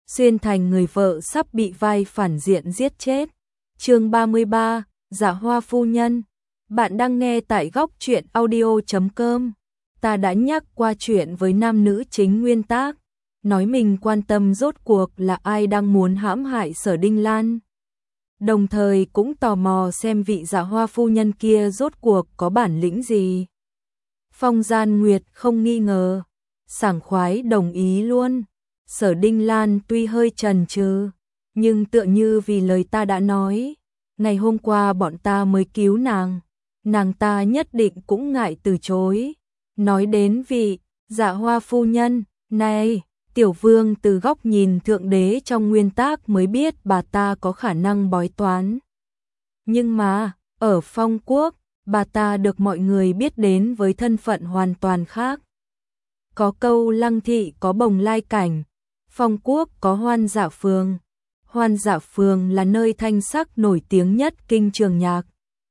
xuyên thành người vợ sắp bị vai phản diện giết chết. Chương 33, Dạ Hoa phu nhân. Bạn đang nghe tại góc truyện audio.com. Ta đã nhắc qua chuyện với nam nữ chính nguyên tác, nói mình quan tâm rốt cuộc là ai đang muốn hãm hại Sở Đinh Lan. Đồng thời cũng tò mò xem vị Dạ Hoa phu nhân kia rốt cuộc có bản lĩnh gì. Phong Gian Nguyệt không nghi ngờ, sảng khoái đồng ý luôn. Sở Đinh Lan tuy hơi chần chừ, nhưng tựa như vì lời ta đã nói, ngày hôm qua bọn ta mới cứu nàng ta nhất định cũng ngại từ chối. Nói đến vị Dạ Hoa phu nhân này, Tiểu Vương từ góc nhìn thượng đế trong nguyên tác mới biết bà ta có khả năng bói toán. Nhưng mà, ở Phong Quốc, bà ta được mọi người biết đến với thân phận hoàn toàn khác. Có câu Lăng thị có Bồng Lai cảnh, Phong Quốc có Hoan Dạ Phường. Hoan Dạ Phường là nơi thanh sắc nổi tiếng nhất kinh trường nhạc.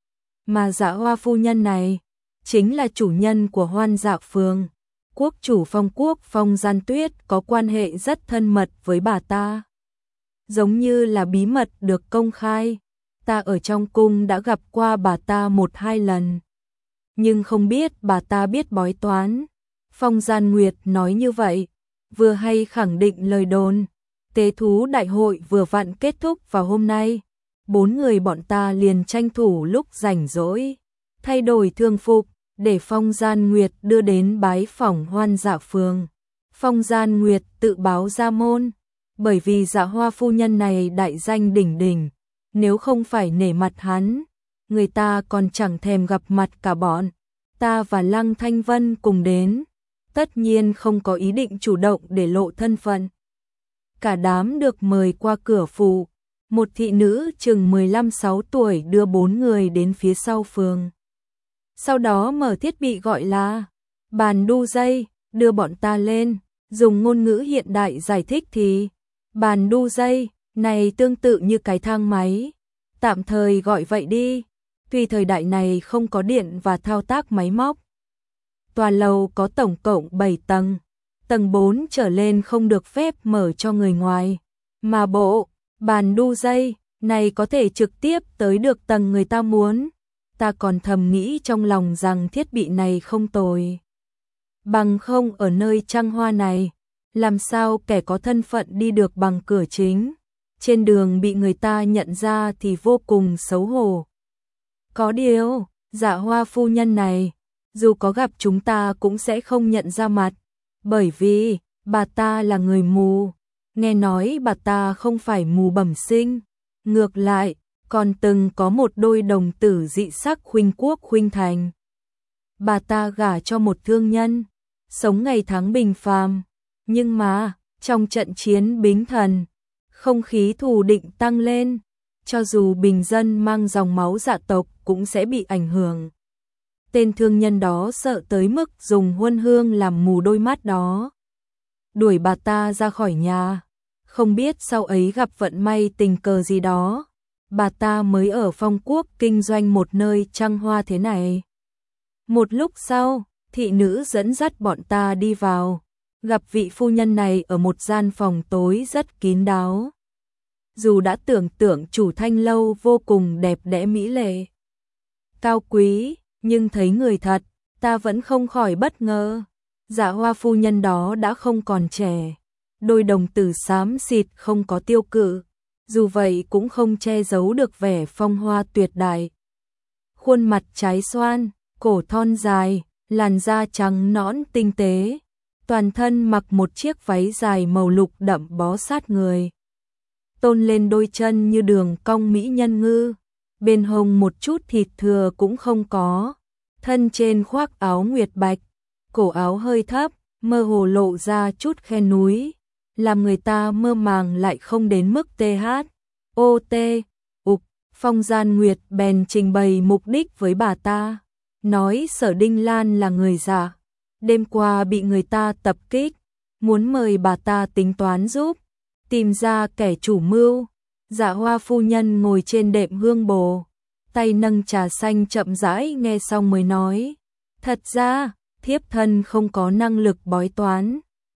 Mà Dạ Hoa phu nhân này chính là chủ nhân của Hoan Dạ Phường. Quốc chủ Phong Quốc Phong Gian Tuyết có quan hệ rất thân mật với bà ta. Giống như là bí mật được công khai. Ta ở trong cung đã gặp qua bà ta 1-2 lần. Nhưng không biết bà ta biết bói toán. Phong Gian Nguyệt nói như vậy, vừa hay khẳng định lời đồn. Tế thú đại hội vừa vặn kết thúc vào hôm nay. 4 người bọn ta liền tranh thủ lúc rảnh rỗi, thay đổi thường phục, để Phong Gian Nguyệt đưa đến bái phỏng Hoan Dạ Phường. Phong Gian Nguyệt tự báo ra môn, bởi vì Dạ Hoa phu nhân này đại danh đỉnh đỉnh, nếu không phải nể mặt hắn, người ta còn chẳng thèm gặp mặt cả bọn. Ta và Lăng Thanh Vân cùng đến, tất nhiên không có ý định chủ động để lộ thân phận. Cả đám được mời qua cửa phủ, một thị nữ chừng 15-16 tuổi đưa 4 người đến phía sau phường. Sau đó mở thiết bị gọi là bàn đu dây, đưa bọn ta lên, dùng ngôn ngữ hiện đại giải thích thì bàn đu dây này tương tự như cái thang máy, tạm thời gọi vậy đi, tuy thời đại này không có điện và thao tác máy móc. Tòa lầu có tổng cộng 7 tầng, tầng 4 trở lên không được phép mở cho người ngoài, mà bộ bàn đu dây này có thể trực tiếp tới được tầng người ta muốn. Ta còn thầm nghĩ trong lòng rằng thiết bị này không tồi. Bằng không ở nơi trăng hoa này, làm sao kẻ có thân phận đi được bằng cửa chính, trên đường bị người ta nhận ra thì vô cùng xấu hổ. Có điều, Dạ Hoa phu nhân này, dù có gặp chúng ta cũng sẽ không nhận ra mặt, bởi vì bà ta là người mù. Nghe nói bà ta không phải mù bẩm sinh, ngược lại, còn từng có một đôi đồng tử dị sắc khuynh quốc khuynh thành. Bà ta gả cho một thương nhân, sống ngày tháng bình phàm, nhưng mà, trong trận chiến Bính Thần, không khí thù định tăng lên, cho dù bình dân mang dòng máu dạ tộc cũng sẽ bị ảnh hưởng. Tên thương nhân đó sợ tới mức dùng huân hương làm mù đôi mắt đó, đuổi bà ta ra khỏi nhà. Không biết sau ấy gặp vận may tình cờ gì đó, bà ta mới ở Phong Quốc kinh doanh một nơi trăng hoa thế này. Một lúc sau, thị nữ dẫn dắt bọn ta đi vào, gặp vị phu nhân này ở một gian phòng tối rất kín đáo. Dù đã tưởng tượng chủ thanh lâu vô cùng đẹp đẽ mỹ lệ, cao quý, nhưng thấy người thật, ta vẫn không khỏi bất ngờ. Dạ Hoa phu nhân đó đã không còn trẻ, đôi đồng tử xám xịt không có tiêu cự, dù vậy cũng không che giấu được vẻ phong hoa tuyệt đại. Khuôn mặt trái xoan, cổ thon dài, làn da trắng nõn tinh tế, toàn thân mặc một chiếc váy dài màu lục đậm bó sát người, tôn lên đôi chân như đường cong mỹ nhân ngư, bên hông một chút thịt thừa cũng không có, thân trên khoác áo nguyệt bạch, cổ áo hơi thấp, mơ hồ lộ ra chút khe núi, làm người ta mơ màng lại không đến mức THOT. Phong Gian Nguyệt bèn trình bày mục đích với bà ta, nói Sở Đinh Lan là người giả, đêm qua bị người ta tập kích, muốn mời bà ta tính toán giúp, tìm ra kẻ chủ mưu. Dạ Hoa phu nhân ngồi trên đệm hương bồ, tay nâng trà xanh chậm rãi nghe xong mới nói, thật ra, thiếp thân không có năng lực bói toán,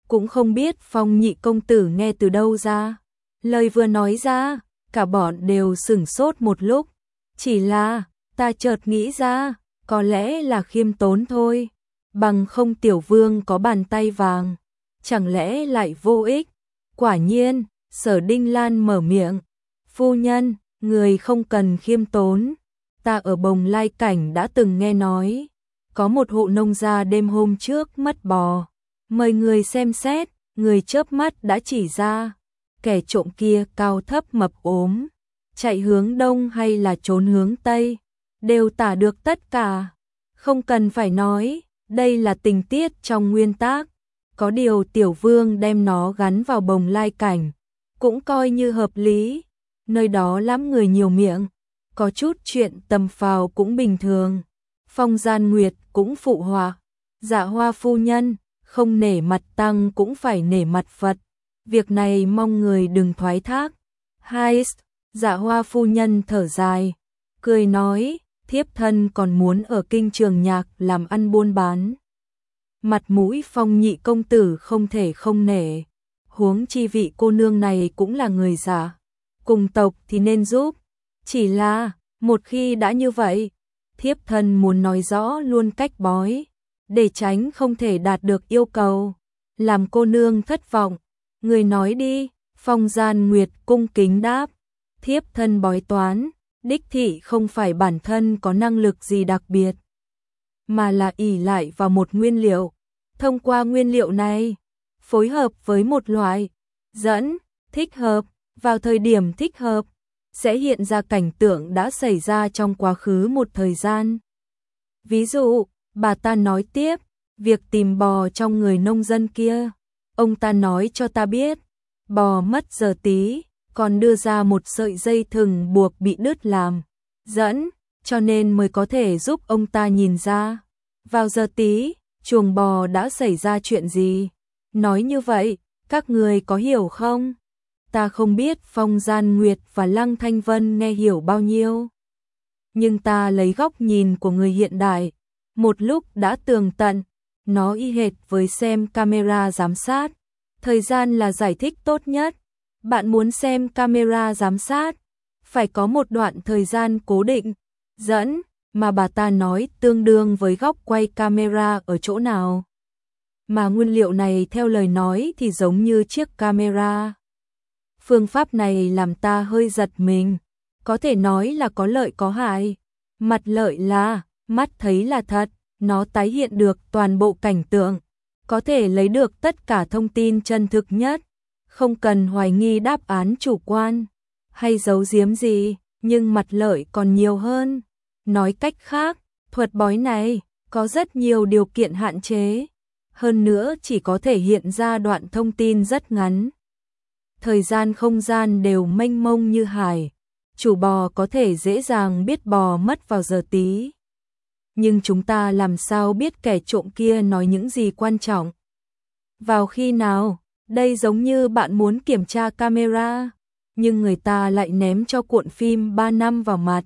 cũng không biết Phong nhị công tử nghe từ đâu ra. Lời vừa nói ra, cả bọn đều sửng sốt một lúc. Chỉ là, ta chợt nghĩ ra, có lẽ là khiêm tốn thôi. Bằng không Tiểu Vương có bàn tay vàng, chẳng lẽ lại vô ích. Quả nhiên, Sở Đinh Lan mở miệng. Phu nhân, người không cần khiêm tốn. Ta ở Bồng Lai Cảnh đã từng nghe nói. Có một hộ nông gia đêm hôm trước mất bò. Mời người xem xét, người chớp mắt đã chỉ ra. Kẻ trộm kia cao thấp mập ốm. Chạy hướng đông hay là trốn hướng tây. Đều tả được tất cả. Không cần phải nói, đây là tình tiết trong nguyên tác. Có điều Tiểu Vương đem nó gắn vào Bồng Lai Cảnh. Cũng coi như hợp lý. Nơi đó lắm người nhiều miệng. Có chút chuyện tầm phào cũng bình thường. Phong Gian Nguyệt cũng phụ họa. Dạ Hoa phu nhân, không nể mặt tăng cũng phải nể mặt Phật. Việc này mong người đừng thoái thác. Hai, Dạ Hoa phu nhân thở dài. Cười nói, thiếp thân còn muốn ở kinh Trường Nhạc làm ăn buôn bán. Mặt mũi Phong nhị công tử không thể không nể. Huống chi vị cô nương này cũng là người già. Cùng tộc thì nên giúp. Chỉ là, một khi đã như vậy, thiếp thân muốn nói rõ luôn cách bói, để tránh không thể đạt được yêu cầu, làm cô nương thất vọng. Người nói đi. Phong Gian Nguyệt cung kính đáp. Thiếp thân bói toán, đích thị không phải bản thân có năng lực gì đặc biệt, mà là ỷ lại vào một nguyên liệu. Thông qua nguyên liệu này, phối hợp với một loại dẫn thích hợp, vào thời điểm thích hợp, sẽ hiện ra cảnh tượng đã xảy ra trong quá khứ một thời gian. Ví dụ, bà ta nói tiếp, việc tìm bò trong người nông dân kia, ông ta nói cho ta biết, bò mất giờ tí, còn đưa ra một sợi dây thừng buộc bị đứt làm dẫn, cho nên mới có thể giúp ông ta nhìn ra, vào giờ tí, chuồng bò đã xảy ra chuyện gì. Nói như vậy, các người có hiểu không? Ta không biết Phong Gian Nguyệt và Lăng Thanh Vân nghe hiểu bao nhiêu. Nhưng ta lấy góc nhìn của người hiện đại, một lúc đã tường tận, nó y hệt với xem camera giám sát. Thời gian là giải thích tốt nhất. Bạn muốn xem camera giám sát, phải có một đoạn thời gian cố định, dẫn, mà bà ta nói tương đương với góc quay camera ở chỗ nào. Mà nguyên liệu này theo lời nói thì giống như chiếc camera. Phương pháp này làm ta hơi giật mình, có thể nói là có lợi có hại. Mặt lợi là, mắt thấy là thật, nó tái hiện được toàn bộ cảnh tượng, có thể lấy được tất cả thông tin chân thực nhất, không cần hoài nghi đáp án chủ quan, hay giấu giếm gì, nhưng mặt lợi còn nhiều hơn. Nói cách khác, thuật bói này có rất nhiều điều kiện hạn chế, hơn nữa chỉ có thể hiện ra đoạn thông tin rất ngắn. Thời gian không gian đều mênh mông như hải, chủ bò có thể dễ dàng biết bò mất vào giờ tí. Nhưng chúng ta làm sao biết kẻ trộm kia nói những gì quan trọng? Vào khi nào? Đây giống như bạn muốn kiểm tra camera, nhưng người ta lại ném cho cuộn phim 3 năm vào mặt.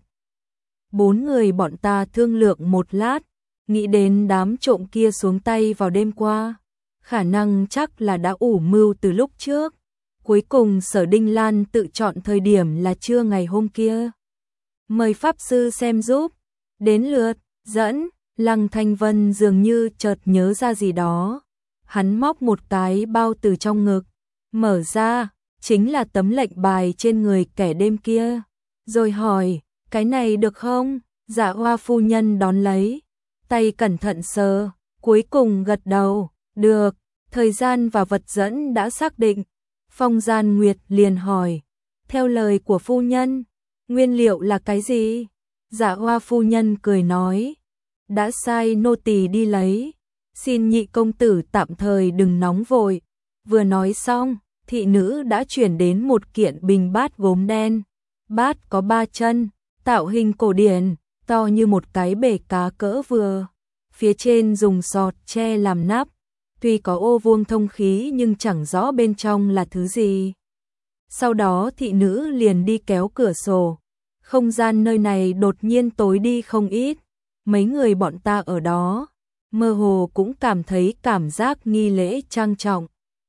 4 người bọn ta thương lượng một lát, nghĩ đến đám trộm kia xuống tay vào đêm qua, khả năng chắc là đã ủ mưu từ lúc trước. Cuối cùng Sở Đinh Lan tự chọn thời điểm là trưa ngày hôm kia. Mời Pháp Sư xem giúp. Đến lượt dẫn, Lăng Thanh Vân dường như chợt nhớ ra gì đó. Hắn móc một cái bao từ trong ngực, mở ra, chính là tấm lệnh bài trên người kẻ đêm kia. Rồi hỏi, cái này được không? Dạ Hoa phu nhân đón lấy, tay cẩn thận sờ, cuối cùng gật đầu, được. Thời gian và vật dẫn đã xác định. Phong Gian Nguyệt liền hỏi, theo lời của phu nhân, nguyên liệu là cái gì? Dạ Hoa phu nhân cười nói, đã sai nô tỳ đi lấy, xin nhị công tử tạm thời đừng nóng vội. Vừa nói xong, thị nữ đã chuyển đến một kiện bình bát gốm đen. Bát có 3 chân, tạo hình cổ điển, to như một cái bể cá cỡ vừa. Phía trên dùng sọt tre làm nắp, tuy có ô vuông thông khí nhưng chẳng rõ bên trong là thứ gì. Sau đó thị nữ liền đi kéo cửa sổ. Không gian nơi này đột nhiên tối đi không ít. Mấy người bọn ta ở đó, mơ hồ cũng cảm thấy cảm giác nghi lễ trang trọng.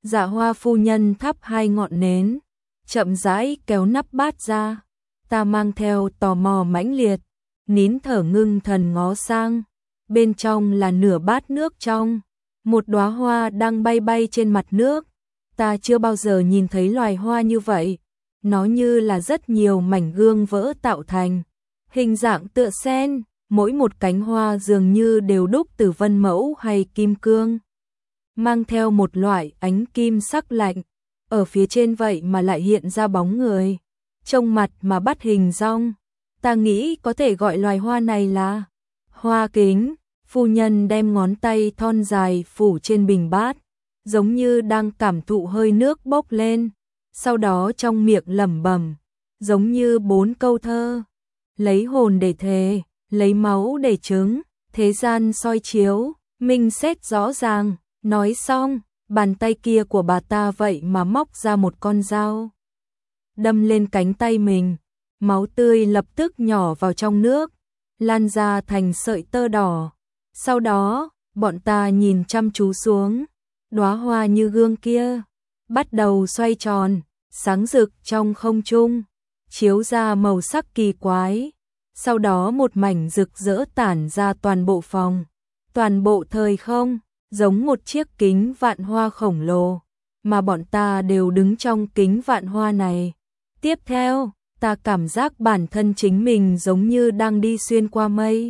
Dạ Hoa phu nhân thắp 2 ngọn nến, chậm rãi kéo nắp bát ra. Ta mang theo tò mò mãnh liệt, nín thở ngưng thần ngó sang. Bên trong là nửa bát nước trong, một đóa hoa đang bay bay trên mặt nước. Ta chưa bao giờ nhìn thấy loài hoa như vậy, nó như là rất nhiều mảnh gương vỡ tạo thành, hình dạng tựa sen, mỗi một cánh hoa dường như đều đúc từ vân mẫu hay kim cương, mang theo một loại ánh kim sắc lạnh. Ở phía trên vậy mà lại hiện ra bóng người, trông mặt mà bắt hình dong. Ta nghĩ có thể gọi loài hoa này là hoa kính. Phu nhân đem ngón tay thon dài phủ trên bình bát, giống như đang cảm thụ hơi nước bốc lên, sau đó trong miệng lẩm bẩm, giống như 4 câu thơ. Lấy hồn để thề, lấy máu để chứng, thế gian soi chiếu, minh xét rõ ràng. Nói xong, bàn tay kia của bà ta vậy mà móc ra một con dao, đâm lên cánh tay mình. Máu tươi lập tức nhỏ vào trong nước, lan ra thành sợi tơ đỏ. Sau đó, bọn ta nhìn chăm chú xuống, đóa hoa như gương kia bắt đầu xoay tròn, sáng rực trong không trung, chiếu ra màu sắc kỳ quái. Sau đó một mảnh rực rỡ tản ra toàn bộ phòng, toàn bộ thời không, giống một chiếc kính vạn hoa khổng lồ, mà bọn ta đều đứng trong kính vạn hoa này. Tiếp theo, ta cảm giác bản thân chính mình giống như đang đi xuyên qua mây.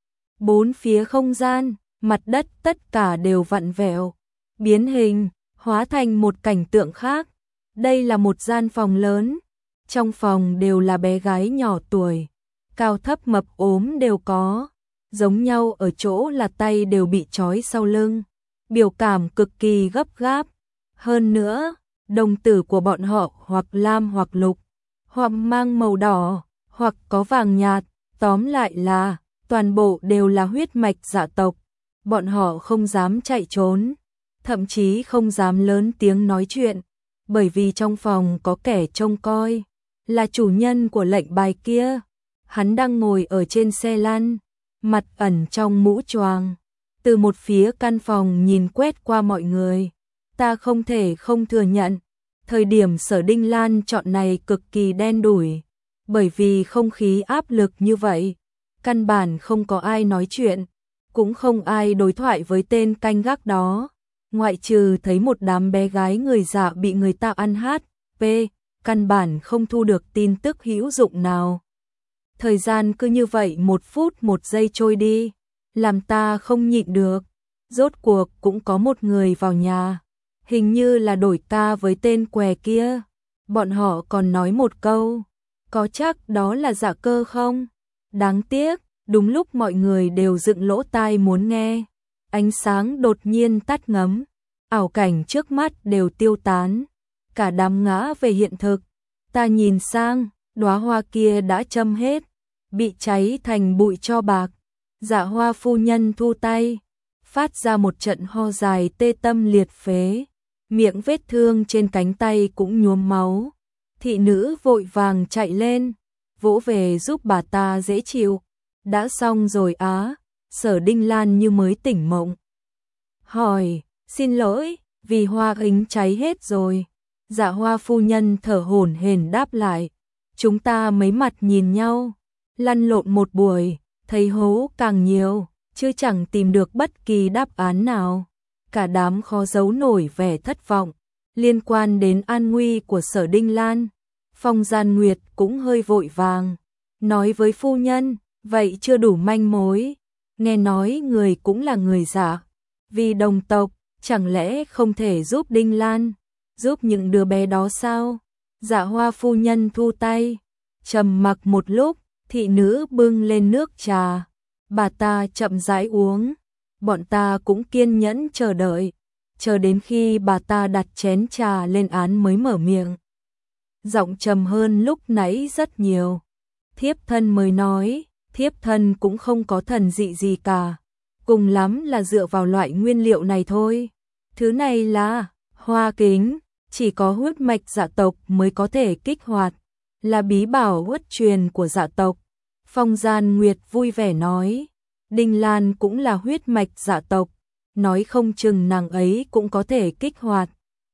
4 phía không gian, mặt đất tất cả đều vặn vẹo, biến hình, hóa thành một cảnh tượng khác. Đây là một gian phòng lớn, trong phòng đều là bé gái nhỏ tuổi, cao thấp mập ốm đều có, giống nhau ở chỗ là tay đều bị trói sau lưng, biểu cảm cực kỳ gấp gáp. Hơn nữa, đồng tử của bọn họ hoặc lam hoặc lục, hoặc mang màu đỏ, hoặc có vàng nhạt, tóm lại là toàn bộ đều là huyết mạch dạ tộc. Bọn họ không dám chạy trốn, thậm chí không dám lớn tiếng nói chuyện, bởi vì trong phòng có kẻ trông coi, là chủ nhân của lệnh bài kia. Hắn đang ngồi ở trên xe lăn, mặt ẩn trong mũ choàng, từ một phía căn phòng nhìn quét qua mọi người. Ta không thể không thừa nhận, thời điểm Sở Đinh Lan chọn này cực kỳ đen đủi, bởi vì không khí áp lực như vậy, căn bản không có ai nói chuyện, cũng không ai đối thoại với tên canh gác đó, ngoại trừ thấy một đám bé gái người dạ bị người ta ăn HP, căn bản không thu được tin tức hữu dụng nào. Thời gian cứ như vậy 1 phút 1 giây trôi đi, làm ta không nhịn được. Rốt cuộc cũng có một người vào nhà, hình như là đổi ca với tên què kia. Bọn họ còn nói một câu, có chắc đó là Dạ Cơ không? Đáng tiếc, đúng lúc mọi người đều dựng lỗ tai muốn nghe, ánh sáng đột nhiên tắt ngấm, ảo cảnh trước mắt đều tiêu tán, cả đám ngã về hiện thực. Ta nhìn sang, đóa hoa kia đã châm hết, bị cháy thành bụi tro bạc. Dạ Hoa phu nhân thu tay, phát ra một trận ho dài tê tâm liệt phế, miệng vết thương trên cánh tay cũng nhuốm máu. Thị nữ vội vàng chạy lên, vỗ về giúp bà ta dễ chịu. Đã xong rồi á? Sở Đinh Lan như mới tỉnh mộng, hỏi, xin lỗi, vì hoa kính cháy hết rồi. Dạ Hoa phu nhân thở hổn hển đáp lại. Chúng ta mấy mặt nhìn nhau, lăn lộn một buổi, thấy hố càng nhiều, chứ chẳng tìm được bất kỳ đáp án nào. Cả đám khó giấu nổi vẻ thất vọng. Liên quan đến an nguy của Sở Đinh Lan, Phong Gian Nguyệt cũng hơi vội vàng, nói với phu nhân, vậy chưa đủ manh mối. Nghe nói người cũng là người Dạ, vì đồng tộc, chẳng lẽ không thể giúp Đinh Lan, giúp những đứa bé đó sao? Dạ Hoa phu nhân thu tay, trầm mặc một lúc, thị nữ bưng lên nước trà, bà ta chậm rãi uống. Bọn ta cũng kiên nhẫn chờ đợi, chờ đến khi bà ta đặt chén trà lên án mới mở miệng. Giọng trầm hơn lúc nãy rất nhiều. Thiếp thân mới nói, thiếp thân cũng không có thần dị gì cả, cùng lắm là dựa vào loại nguyên liệu này thôi. Thứ này là hoa kính, chỉ có huyết mạch dạ tộc mới có thể kích hoạt, là bí bảo huất truyền của dạ tộc. Phong Gian Nguyệt vui vẻ nói, Đinh Lan cũng là huyết mạch dạ tộc, nói không chừng nàng ấy cũng có thể kích hoạt.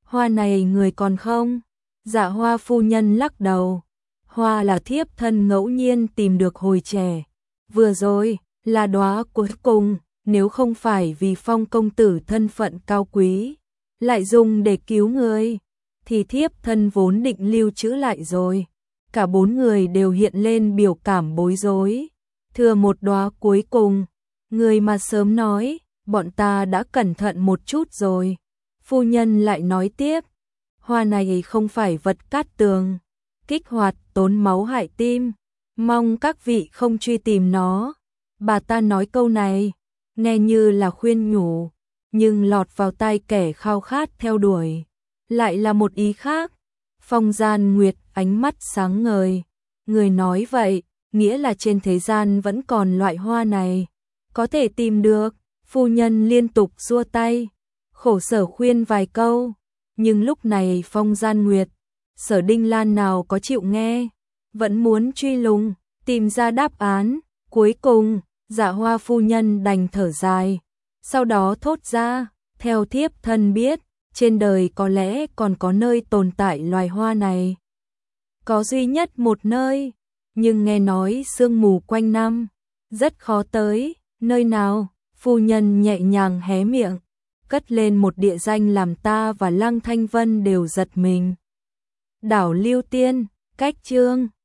Hoa này người còn không? Dạ Hoa phu nhân lắc đầu. Hoa là thiếp thân ngẫu nhiên tìm được hồi trẻ. Vừa rồi, là đóa cuối cùng, nếu không phải vì Phong công tử thân phận cao quý, lại dùng để cứu người, thì thiếp thân vốn định lưu trữ lại rồi. Cả bốn người đều hiện lên biểu cảm bối rối. Thừa một đóa cuối cùng, người mà sớm nói, bọn ta đã cẩn thận một chút rồi. Phu nhân lại nói tiếp, hoa này không phải vật cát tường, kích hoạt tốn máu hại tim, mong các vị không truy tìm nó. Bà ta nói câu này, nghe như là khuyên nhủ, nhưng lọt vào tai kẻ khao khát theo đuổi, lại là một ý khác. Phong Gian Nguyệt ánh mắt sáng ngời, người nói vậy, nghĩa là trên thế gian vẫn còn loại hoa này, có thể tìm được. Phu nhân liên tục giơ tay, khổ sở khuyên vài câu, nhưng lúc này Phong Gian Nguyệt, Sở Đinh Lan nào có chịu nghe, vẫn muốn truy lùng, tìm ra đáp án. Cuối cùng, Dạ Hoa phu nhân đành thở dài, sau đó thốt ra, theo thiếp thân biết, trên đời có lẽ còn có nơi tồn tại loài hoa này. Có duy nhất một nơi, nhưng nghe nói sương mù quanh năm, rất khó tới. Nơi nào? Phu nhân nhẹ nhàng hé miệng, cất lên một địa danh làm ta và Lăng Thanh Vân đều giật mình. Đảo Lưu Tiên, cách chương